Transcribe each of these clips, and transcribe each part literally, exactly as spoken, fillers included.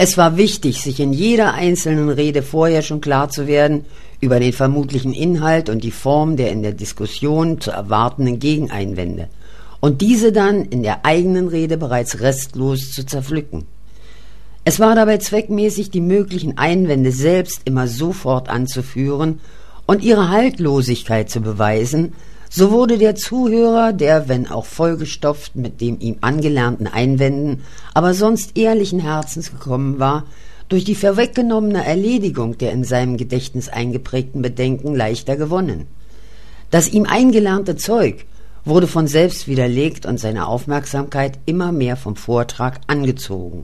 Es war wichtig, sich in jeder einzelnen Rede vorher schon klar zu werden über den vermutlichen Inhalt und die Form der in der Diskussion zu erwartenden Gegeneinwände und diese dann in der eigenen Rede bereits restlos zu zerpflücken. Es war dabei zweckmäßig, die möglichen Einwände selbst immer sofort anzuführen und ihre Haltlosigkeit zu beweisen. So wurde der Zuhörer, der, wenn auch vollgestopft mit dem ihm angelernten Einwänden, aber sonst ehrlichen Herzens gekommen war, durch die vorweggenommene Erledigung der in seinem Gedächtnis eingeprägten Bedenken leichter gewonnen. Das ihm eingelernte Zeug wurde von selbst widerlegt und seine Aufmerksamkeit immer mehr vom Vortrag angezogen.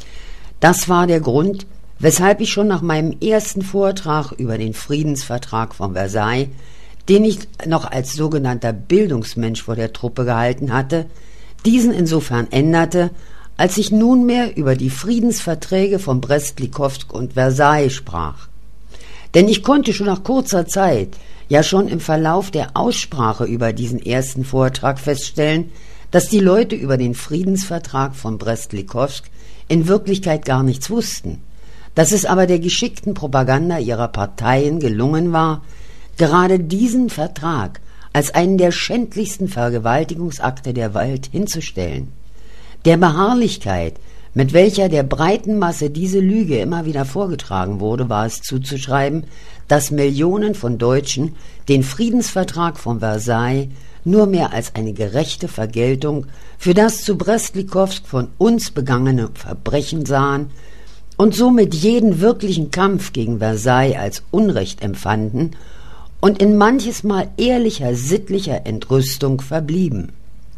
Das war der Grund, weshalb ich schon nach meinem ersten Vortrag über den Friedensvertrag von Versailles, den ich noch als sogenannter Bildungsmensch vor der Truppe gehalten hatte, diesen insofern änderte, als ich nunmehr über die Friedensverträge von Brest-Litovsk und Versailles sprach. Denn ich konnte schon nach kurzer Zeit, ja schon im Verlauf der Aussprache über diesen ersten Vortrag feststellen, dass die Leute über den Friedensvertrag von Brest-Litovsk in Wirklichkeit gar nichts wussten, dass es aber der geschickten Propaganda ihrer Parteien gelungen war, gerade diesen Vertrag als einen der schändlichsten Vergewaltigungsakte der Welt hinzustellen. Der Beharrlichkeit, mit welcher der breiten Masse diese Lüge immer wieder vorgetragen wurde, war es zuzuschreiben, dass Millionen von Deutschen den Friedensvertrag von Versailles nur mehr als eine gerechte Vergeltung für das zu Brest-Litovsk von uns begangene Verbrechen sahen und somit jeden wirklichen Kampf gegen Versailles als Unrecht empfanden und in manches Mal ehrlicher, sittlicher Entrüstung verblieben.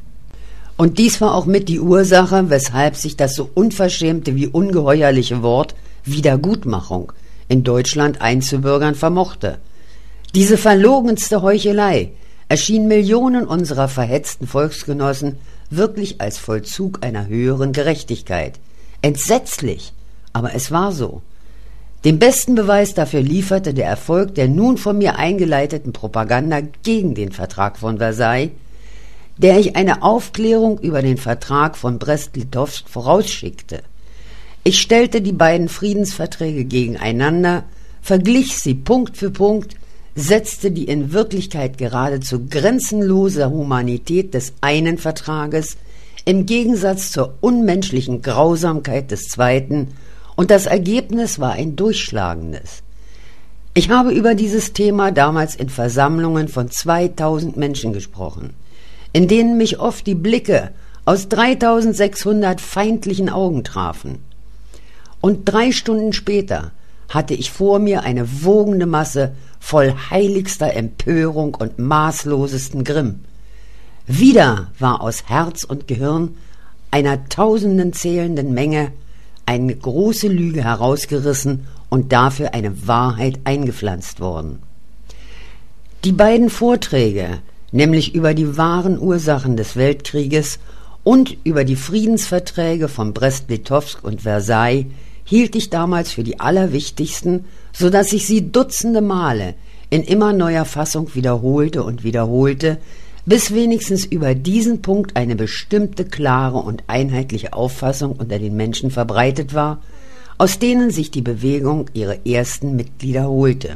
Und dies war auch mit die Ursache, weshalb sich das so unverschämte wie ungeheuerliche Wort Wiedergutmachung in Deutschland einzubürgern vermochte. Diese verlogenste Heuchelei erschien Millionen unserer verhetzten Volksgenossen wirklich als Vollzug einer höheren Gerechtigkeit. Entsetzlich, aber es war so. Den besten Beweis dafür lieferte der Erfolg der nun von mir eingeleiteten Propaganda gegen den Vertrag von Versailles, der ich eine Aufklärung über den Vertrag von Brest-Litovsk vorausschickte. Ich stellte die beiden Friedensverträge gegeneinander, verglich sie Punkt für Punkt, setzte die in Wirklichkeit geradezu grenzenlose Humanität des einen Vertrages im Gegensatz zur unmenschlichen Grausamkeit des zweiten, und das Ergebnis war ein durchschlagendes. Ich habe über dieses Thema damals in Versammlungen von zweitausend Menschen gesprochen, in denen mich oft die Blicke aus dreitausendsechshundert feindlichen Augen trafen. Und drei Stunden später hatte ich vor mir eine wogende Masse voll heiligster Empörung und maßlosesten Grimm. Wieder war aus Herz und Gehirn einer tausenden zählenden Menge eine große Lüge herausgerissen und dafür eine Wahrheit eingepflanzt worden. Die beiden Vorträge, nämlich über die wahren Ursachen des Weltkrieges und über die Friedensverträge von Brest-Litovsk und Versailles, hielt ich damals für die allerwichtigsten, so dass ich sie dutzende Male in immer neuer Fassung wiederholte und wiederholte, bis wenigstens über diesen Punkt eine bestimmte, klare und einheitliche Auffassung unter den Menschen verbreitet war, aus denen sich die Bewegung ihre ersten Mitglieder holte.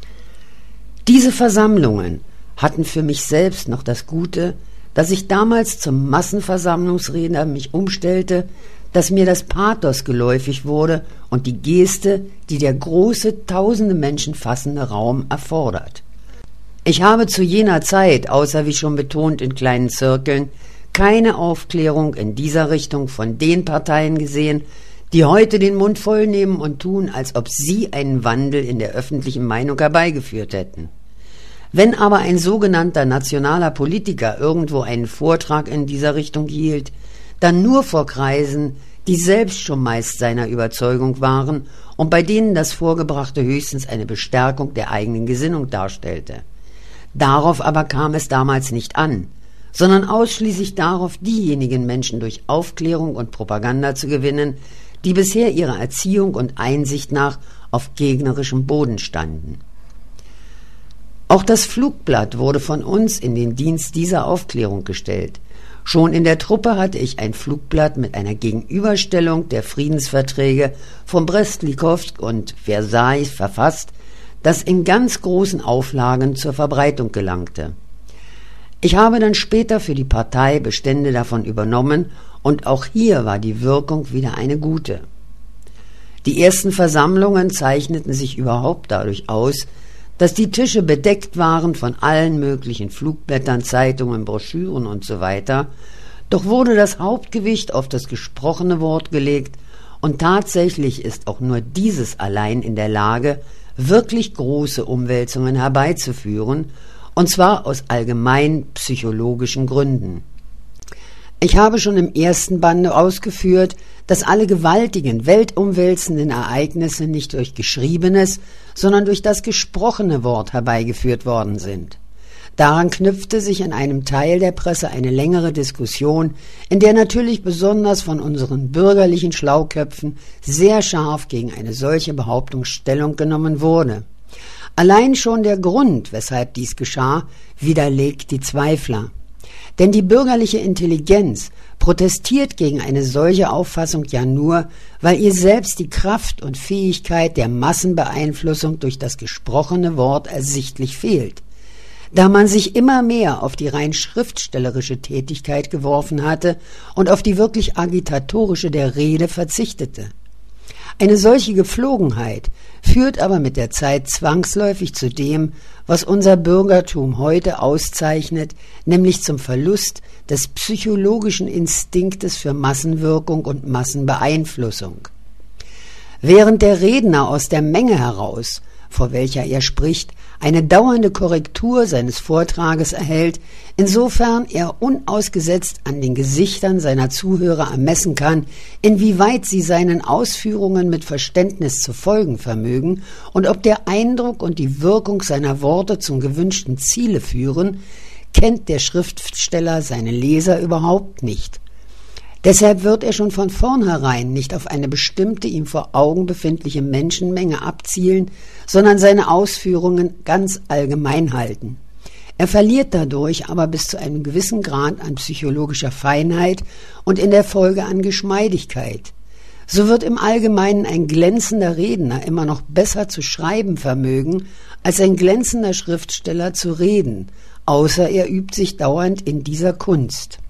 Diese Versammlungen hatten für mich selbst noch das Gute, dass ich damals zum Massenversammlungsredner mich umstellte, dass mir das Pathos geläufig wurde und die Geste, die der große, tausende Menschen fassende Raum erfordert. Ich habe zu jener Zeit, außer wie schon betont in kleinen Zirkeln, keine Aufklärung in dieser Richtung von den Parteien gesehen, die heute den Mund voll nehmen und tun, als ob sie einen Wandel in der öffentlichen Meinung herbeigeführt hätten. Wenn aber ein sogenannter nationaler Politiker irgendwo einen Vortrag in dieser Richtung hielt, dann nur vor Kreisen, die selbst schon meist seiner Überzeugung waren und bei denen das Vorgebrachte höchstens eine Bestärkung der eigenen Gesinnung darstellte. Darauf aber kam es damals nicht an, sondern ausschließlich darauf, diejenigen Menschen durch Aufklärung und Propaganda zu gewinnen, die bisher ihrer Erziehung und Einsicht nach auf gegnerischem Boden standen. Auch das Flugblatt wurde von uns in den Dienst dieser Aufklärung gestellt, Schon in der Truppe hatte ich ein Flugblatt mit einer Gegenüberstellung der Friedensverträge von Brest-Litovsk und Versailles verfasst, das in ganz großen Auflagen zur Verbreitung gelangte. Ich habe dann später für die Partei Bestände davon übernommen, und auch hier war die Wirkung wieder eine gute. Die ersten Versammlungen zeichneten sich überhaupt dadurch aus, dass die Tische bedeckt waren von allen möglichen Flugblättern, Zeitungen, Broschüren und so weiter, doch wurde das Hauptgewicht auf das gesprochene Wort gelegt, und tatsächlich ist auch nur dieses allein in der Lage, wirklich große Umwälzungen herbeizuführen, und zwar aus allgemein psychologischen Gründen. Ich habe schon im ersten Bande ausgeführt, dass alle gewaltigen, weltumwälzenden Ereignisse nicht durch geschriebenes, sondern durch das gesprochene Wort herbeigeführt worden sind. Daran knüpfte sich in einem Teil der Presse eine längere Diskussion, in der natürlich besonders von unseren bürgerlichen Schlauköpfen sehr scharf gegen eine solche Behauptung Stellung genommen wurde. Allein schon der Grund, weshalb dies geschah, widerlegt die Zweifler. Denn die bürgerliche Intelligenz protestiert gegen eine solche Auffassung ja nur, weil ihr selbst die Kraft und Fähigkeit der Massenbeeinflussung durch das gesprochene Wort ersichtlich fehlt. Da man sich immer mehr auf die rein schriftstellerische Tätigkeit geworfen hatte und auf die wirklich agitatorische der Rede verzichtete. Eine solche Gepflogenheit führt aber mit der Zeit zwangsläufig zu dem, was unser Bürgertum heute auszeichnet, nämlich zum Verlust des psychologischen Instinktes für Massenwirkung und Massenbeeinflussung. Während der Redner aus der Menge heraus, vor welcher er spricht, eine dauernde Korrektur seines Vortrages erhält, insofern er unausgesetzt an den Gesichtern seiner Zuhörer ermessen kann, inwieweit sie seinen Ausführungen mit Verständnis zu folgen vermögen und ob der Eindruck und die Wirkung seiner Worte zum gewünschten Ziele führen, kennt der Schriftsteller seine Leser überhaupt nicht. Deshalb wird er schon von vornherein nicht auf eine bestimmte ihm vor Augen befindliche Menschenmenge abzielen, sondern seine Ausführungen ganz allgemein halten. Er verliert dadurch aber bis zu einem gewissen Grad an psychologischer Feinheit und in der Folge an Geschmeidigkeit. So wird im Allgemeinen ein glänzender Redner immer noch besser zu schreiben vermögen, als ein glänzender Schriftsteller zu reden, außer er übt sich dauernd in dieser Kunst.